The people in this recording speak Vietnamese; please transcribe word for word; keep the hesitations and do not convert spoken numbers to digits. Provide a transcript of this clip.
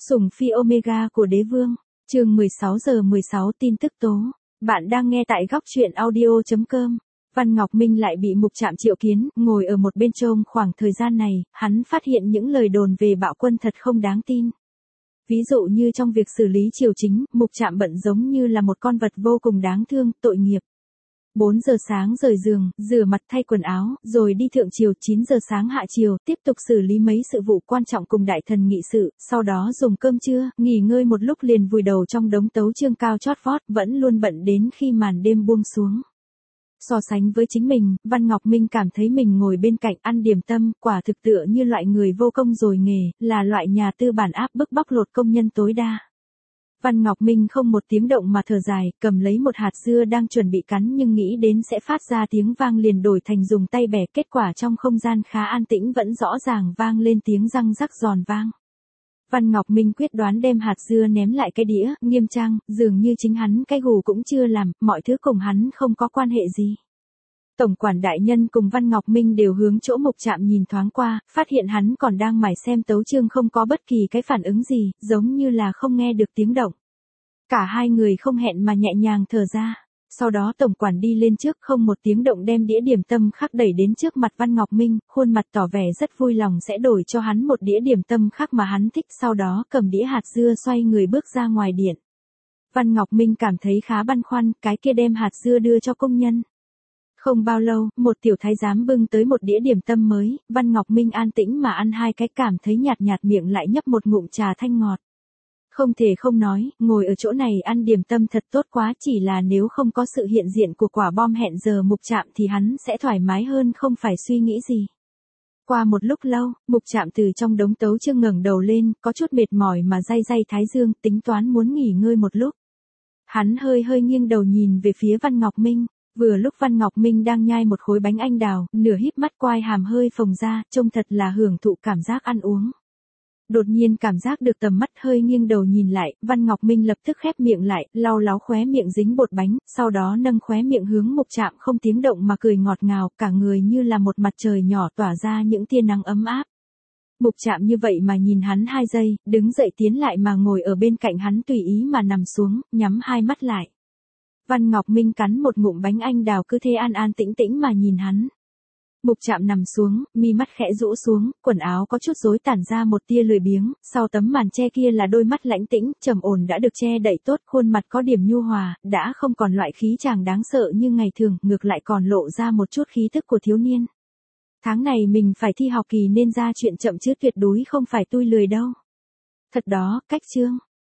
Sủng phi Omega của đế vương, chương mười sáu giờ mười sáu tin tức tố. Bạn đang nghe tại góc truyện audio chấm com. Văn Ngọc Minh lại bị Mục Trạm triệu kiến, ngồi ở một bên trông khoảng thời gian này, hắn phát hiện những lời đồn về bạo quân thật không đáng tin. Ví dụ như trong việc xử lý triều chính, Mục Trạm bận giống như là một con vật vô cùng đáng thương, tội nghiệp. bốn giờ sáng rời giường, rửa mặt thay quần áo, rồi đi thượng triều, chín giờ sáng hạ triều, tiếp tục xử lý mấy sự vụ quan trọng cùng đại thần nghị sự, sau đó dùng cơm trưa, nghỉ ngơi một lúc liền vùi đầu trong đống tấu chương cao chót vót, vẫn luôn bận đến khi màn đêm buông xuống. So sánh với chính mình, Văn Ngọc Minh cảm thấy mình ngồi bên cạnh ăn điểm tâm, quả thực tựa như loại người vô công rồi nghề, là loại nhà tư bản áp bức bóc lột công nhân tối đa. Văn Ngọc Minh không một tiếng động mà thở dài, cầm lấy một hạt dưa đang chuẩn bị cắn nhưng nghĩ đến sẽ phát ra tiếng vang liền đổi thành dùng tay bẻ, kết quả trong không gian khá an tĩnh vẫn rõ ràng vang lên tiếng răng rắc giòn vang. Văn Ngọc Minh quyết đoán đem hạt dưa ném lại cái đĩa, nghiêm trang, dường như chính hắn cái gù cũng chưa làm, mọi thứ cùng hắn không có quan hệ gì. Tổng quản đại nhân cùng Văn Ngọc Minh đều hướng chỗ Mục Trạm nhìn thoáng qua, phát hiện hắn còn đang mải xem tấu chương không có bất kỳ cái phản ứng gì, giống như là không nghe được tiếng động. Cả hai người không hẹn mà nhẹ nhàng thở ra. Sau đó tổng quản đi lên trước không một tiếng động đem đĩa điểm tâm khác đẩy đến trước mặt Văn Ngọc Minh, khuôn mặt tỏ vẻ rất vui lòng sẽ đổi cho hắn một đĩa điểm tâm khác mà hắn thích, sau đó cầm đĩa hạt dưa xoay người bước ra ngoài điện. Văn Ngọc Minh cảm thấy khá băn khoăn, cái kia đem hạt dưa đưa cho công nhân. Không bao lâu, một tiểu thái giám bưng tới một đĩa điểm tâm mới, Văn Ngọc Minh an tĩnh mà ăn hai cái cảm thấy nhạt nhạt miệng lại nhấp một ngụm trà thanh ngọt. Không thể không nói, ngồi ở chỗ này ăn điểm tâm thật tốt quá, chỉ là nếu không có sự hiện diện của quả bom hẹn giờ Mục Trạm thì hắn sẽ thoải mái hơn không phải suy nghĩ gì. Qua một lúc lâu, Mục Trạm từ trong đống tấu chương ngẩng đầu lên, có chút mệt mỏi mà day day thái dương, tính toán muốn nghỉ ngơi một lúc. Hắn hơi hơi nghiêng đầu nhìn về phía Văn Ngọc Minh, vừa lúc Văn Ngọc Minh đang nhai một khối bánh anh đào, nửa híp mắt quai hàm hơi phồng ra, trông thật là hưởng thụ cảm giác ăn uống. Đột nhiên cảm giác được tầm mắt hơi nghiêng đầu nhìn lại, Văn Ngọc Minh lập tức khép miệng lại, lau láo khóe miệng dính bột bánh, sau đó nâng khóe miệng hướng Mục Trạm không tiếng động mà cười ngọt ngào, cả người như là một mặt trời nhỏ tỏa ra những tia nắng ấm áp. Mục Trạm như vậy mà nhìn hắn hai giây, đứng dậy tiến lại mà ngồi ở bên cạnh hắn tùy ý mà nằm xuống, nhắm hai mắt lại. Văn Ngọc Minh cắn một ngụm bánh anh đào cứ thế an an tĩnh tĩnh mà nhìn hắn. Mục Trạm nằm xuống, mi mắt khẽ rũ xuống, quần áo có chút rối tản ra một tia lười biếng, sau tấm màn che kia là đôi mắt lãnh tĩnh, trầm ổn đã được che đậy tốt, khuôn mặt có điểm nhu hòa, đã không còn loại khí chàng đáng sợ như ngày thường, ngược lại còn lộ ra một chút khí tức của thiếu niên. Tháng này mình phải thi học kỳ nên ra chuyện chậm chứ tuyệt đối không phải tui lười đâu. Thật đó, cách chương.